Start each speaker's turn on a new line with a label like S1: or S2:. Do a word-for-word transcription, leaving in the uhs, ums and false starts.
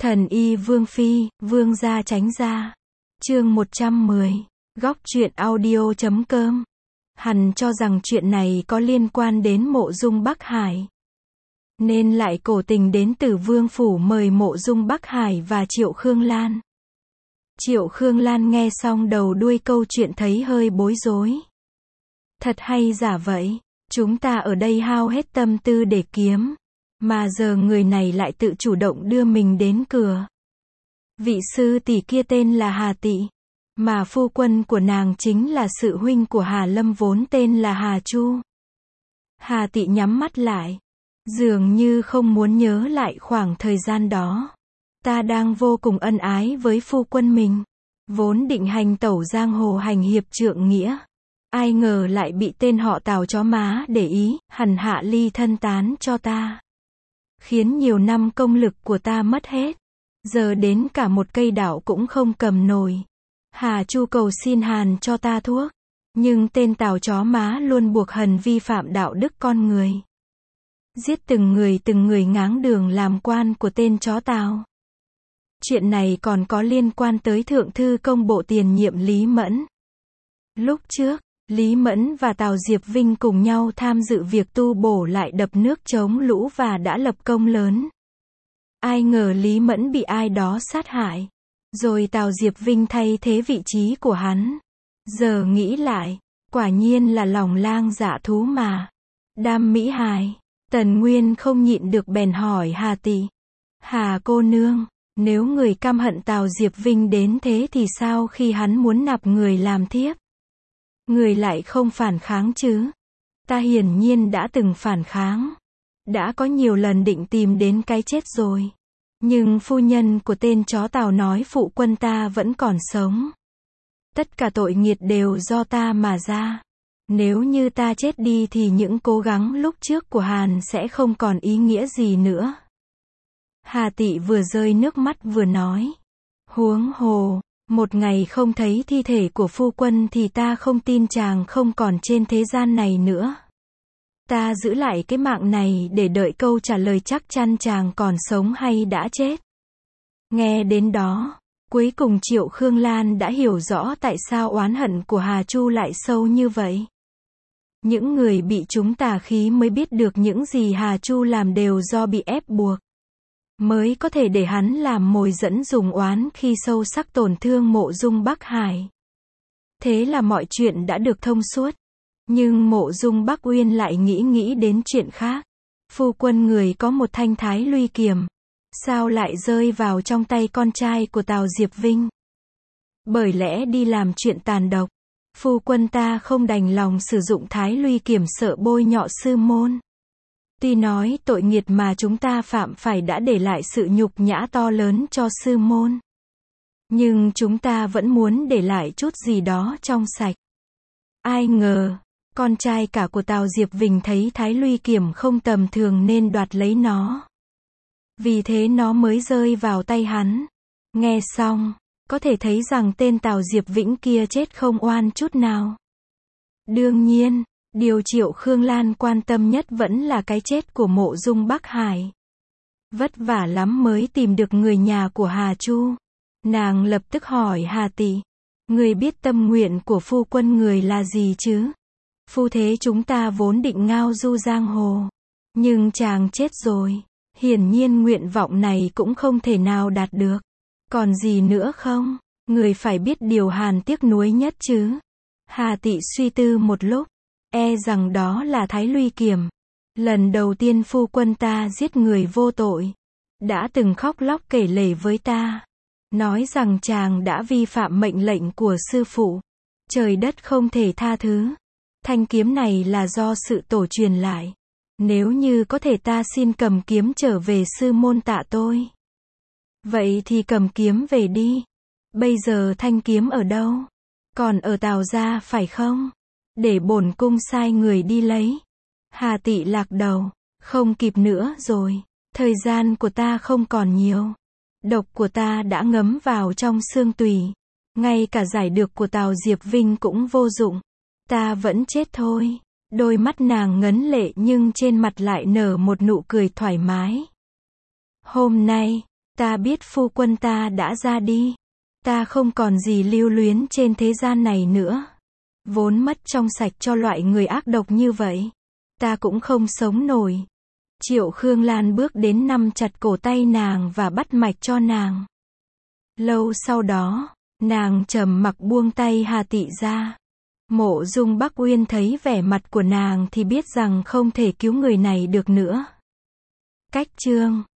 S1: Thần y Vương Phi, Vương gia tránh ra. Chương một trăm mười. Góc truyện audio chấm com. Hắn cho rằng chuyện này có liên quan đến Mộ Dung Bắc Hải, nên lại cố tình đến Tử Vương phủ mời Mộ Dung Bắc Hải và Triệu Khương Lan. Triệu Khương Lan nghe xong đầu đuôi câu chuyện thấy hơi bối rối. Thật hay giả vậy? Chúng ta ở đây hao hết tâm tư để kiếm, mà giờ người này lại tự chủ động đưa mình đến cửa. Vị sư tỷ kia tên là Hà Tị, mà phu quân của nàng chính là sự huynh của Hà Lâm vốn tên là Hà Chu. Hà Tị nhắm mắt lại, dường như không muốn nhớ lại khoảng thời gian đó. Ta đang vô cùng ân ái với phu quân mình, vốn định hành tẩu giang hồ hành hiệp trượng nghĩa. Ai ngờ lại bị tên họ Tào chó má để ý, hằn hạ ly thân tán cho ta, khiến nhiều năm công lực của ta mất hết. Giờ đến cả một cây đảo cũng không cầm nổi. Hà Chu cầu xin Hàn cho ta thuốc, nhưng tên Tào chó má luôn buộc Hần vi phạm đạo đức con người, giết từng người từng người ngáng đường làm quan của tên chó Tào. Chuyện này còn có liên quan tới Thượng Thư Công Bộ tiền nhiệm Lý Mẫn. Lúc trước, Lý Mẫn và Tào Diệp Vinh cùng nhau tham dự việc tu bổ lại đập nước chống lũ và đã lập công lớn. Ai ngờ Lý Mẫn bị ai đó sát hại, rồi Tào Diệp Vinh thay thế vị trí của hắn. Giờ nghĩ lại, quả nhiên là lòng lang dạ thú mà. Đam mỹ hài. Tần Nguyên không nhịn được bèn hỏi Hà Tị: Hà cô nương, nếu người căm hận Tào Diệp Vinh đến thế thì sao khi hắn muốn nạp người làm thiếp, người lại không phản kháng chứ? Ta hiển nhiên đã từng phản kháng, đã có nhiều lần định tìm đến cái chết rồi. Nhưng phu nhân của tên chó Tào nói phụ quân ta vẫn còn sống. Tất cả tội nghiệt đều do ta mà ra. Nếu như ta chết đi thì những cố gắng lúc trước của Hàn sẽ không còn ý nghĩa gì nữa. Hà Tị vừa rơi nước mắt vừa nói. Huống hồ, một ngày không thấy thi thể của phu quân thì ta không tin chàng không còn trên thế gian này nữa. Ta giữ lại cái mạng này để đợi câu trả lời chắc chắn chàng còn sống hay đã chết. Nghe đến đó, cuối cùng Triệu Khương Lan đã hiểu rõ tại sao oán hận của Hà Chu lại sâu như vậy. Những người bị trúng tà khí mới biết được những gì Hà Chu làm đều do bị ép buộc, mới có thể để hắn làm mồi dẫn dùng oán khi sâu sắc tổn thương Mộ Dung Bắc Hải. Thế là mọi chuyện đã được thông suốt. Nhưng Mộ Dung Bắc Uyên lại nghĩ nghĩ đến chuyện khác. Phu quân người có một thanh thái luy kiếm, sao lại rơi vào trong tay con trai của Tào Diệp Vinh? Bởi lẽ đi làm chuyện tàn độc, phu quân ta không đành lòng sử dụng thái luy kiếm sợ bôi nhọ sư môn. Tuy nói tội nghiệt mà chúng ta phạm phải đã để lại sự nhục nhã to lớn cho sư môn, nhưng chúng ta vẫn muốn để lại chút gì đó trong sạch. Ai ngờ, con trai cả của Tào Diệp Vinh thấy thái luy kiếm không tầm thường nên đoạt lấy nó. Vì thế nó mới rơi vào tay hắn. Nghe xong, có thể thấy rằng tên Tào Diệp Vĩnh kia chết không oan chút nào. Đương nhiên, điều Triệu Khương Lan quan tâm nhất vẫn là cái chết của Mộ Dung Bắc Hải. Vất vả lắm mới tìm được người nhà của Hà Chu. Nàng lập tức hỏi Hà Tị: người biết tâm nguyện của phu quân người là gì chứ? Phu thế chúng ta vốn định ngao du giang hồ, nhưng chàng chết rồi, hiển nhiên nguyện vọng này cũng không thể nào đạt được. Còn gì nữa không? Người phải biết điều Hàn tiếc nuối nhất chứ? Hà Tị suy tư một lúc, e rằng đó là thái luy kiếm. Lần đầu tiên phu quân ta giết người vô tội, đã từng khóc lóc kể lể với ta, nói rằng chàng đã vi phạm mệnh lệnh của sư phụ, trời đất không thể tha thứ. Thanh kiếm này là do sự tổ truyền lại. Nếu như có thể ta xin cầm kiếm trở về sư môn tạ tôi. Vậy thì cầm kiếm về đi. Bây giờ thanh kiếm ở đâu? Còn ở Tào gia phải không? Để bổn cung sai người đi lấy. Hà Tị lạc đầu. Không kịp nữa rồi. Thời gian của ta không còn nhiều. Độc của ta đã ngấm vào trong xương tủy. Ngay cả giải được của Tào Diệp Vinh cũng vô dụng. Ta vẫn chết thôi. Đôi mắt nàng ngấn lệ nhưng trên mặt lại nở một nụ cười thoải mái. Hôm nay, Ta biết phu quân ta đã ra đi. Ta không còn gì lưu luyến trên thế gian này nữa. Vốn mất trong sạch cho loại người ác độc như vậy. Ta cũng không sống nổi. Triệu Khương Lan bước đến nắm chặt cổ tay nàng và bắt mạch cho nàng. Lâu sau đó, nàng trầm mặc buông tay Hà Tị ra. Mộ Dung Bắc Uyên thấy vẻ mặt của nàng thì biết rằng không thể cứu người này được nữa. Cách chương